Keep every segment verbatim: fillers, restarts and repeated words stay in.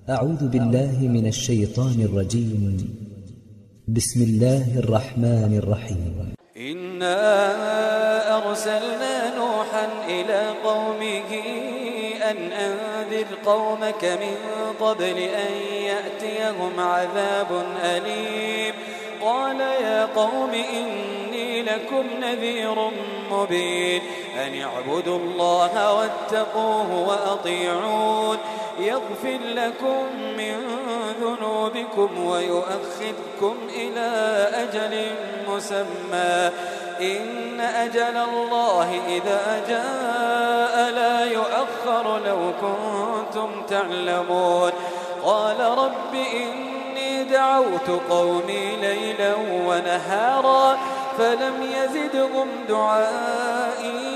أعوذ بالله من الشيطان الرجيم. بسم الله الرحمن الرحيم. إنا أرسلنا نوحا إلى قومه أن أنذر قومك من قبل أن يأتيهم عذاب أليم. قال يا قوم إني لكم نذير مبين أن اعبدوا الله واتقوه وأطيعون يغفر لكم من ذنوبكم ويؤخذكم إلى أجل مسمى إن أجل الله إذا جاء لا يؤخر لو كنتم تعلمون. قال رب إني دعوت قومي ليلا ونهارا فلم يزدهم دعائي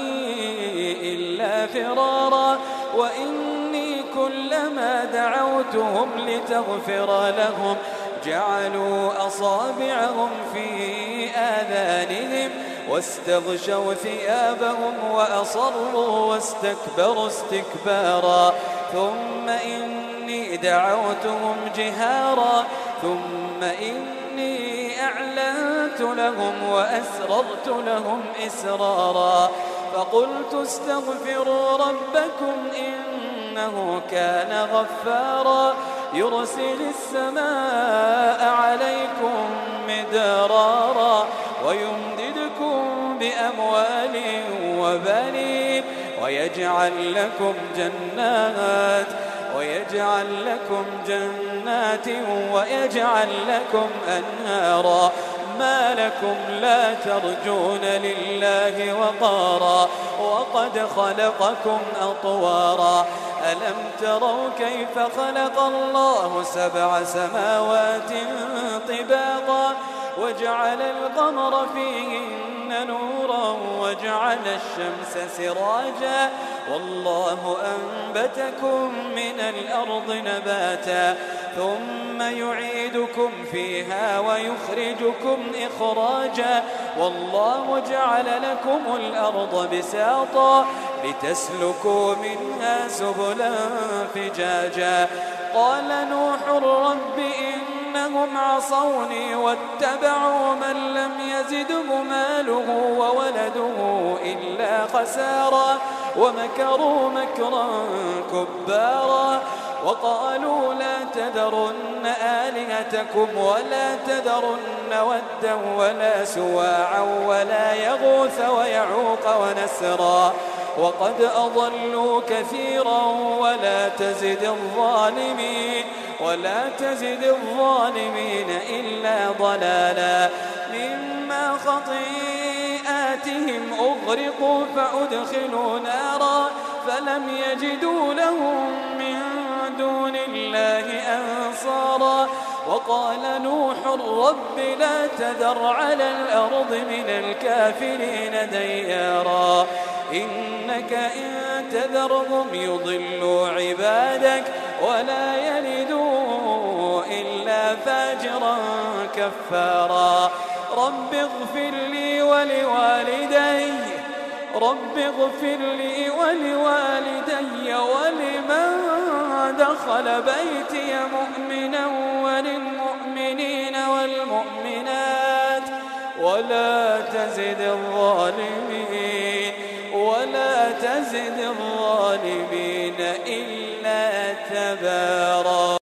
إلا فرارا وإني كلما دعوتهم لتغفر لهم جعلوا أصابعهم في آذانهم واستغشوا ثيابهم وأصروا واستكبروا استكبارا ثم إني دعوتهم جهارا ثم إني أعلنت لهم وأسررت لهم إسرارا فقلت استغفروا ربكم إنه كان غفارا يرسل السماء عليكم مدرارا ويمددكم بأموال وبنين ويجعل لكم جنات ويجعل لكم جنات ويجعل لكم أنهارا ما لكم لا ترجون لله وقارا وقد خلقكم أطوارا ألم تروا كيف خلق الله سبع سماوات طباقا وجعل القمر فيهن نورا وجعل الشمس سراجا والله أنبتكم من الأرض نباتا ثم يعيدكم فيها ويخرجكم إخراجا والله جعل لكم الأرض بساطا لتسلكوا منها سبلا فجاجا. قال نوح رب إنهم عصوني واتبعوا من لم يزده ماله وولده إلا خسارا ومكروا مكرا كبارا وقالوا لا تذرن آلهتكم ولا تذرن ودا ولا سواعا ولا يغوث ويعوق ونسرا وقد أضلوا كثيرا ولا تزد الظالمين ولا تزد الظالمين إلا ضلالا مما خطيئاتهم أغرقوا فأدخلوا نارا فلم يجدوا لهم من دون الله أنصارا. وقال نوح رب لا تذر على الأرض من الكافرين ديارا إنك إن تذرهم يضلوا عبادك ولا يلدوا إلا فاجرا كفارا. رب اغفر لي ولوالدي رب اغفر لي ولوالدي ولمن دخل بيتي مؤمنا وللمؤمنين والمؤمنات ولا تزد الظالمين ولا تزد الظالمين إلا تبارا.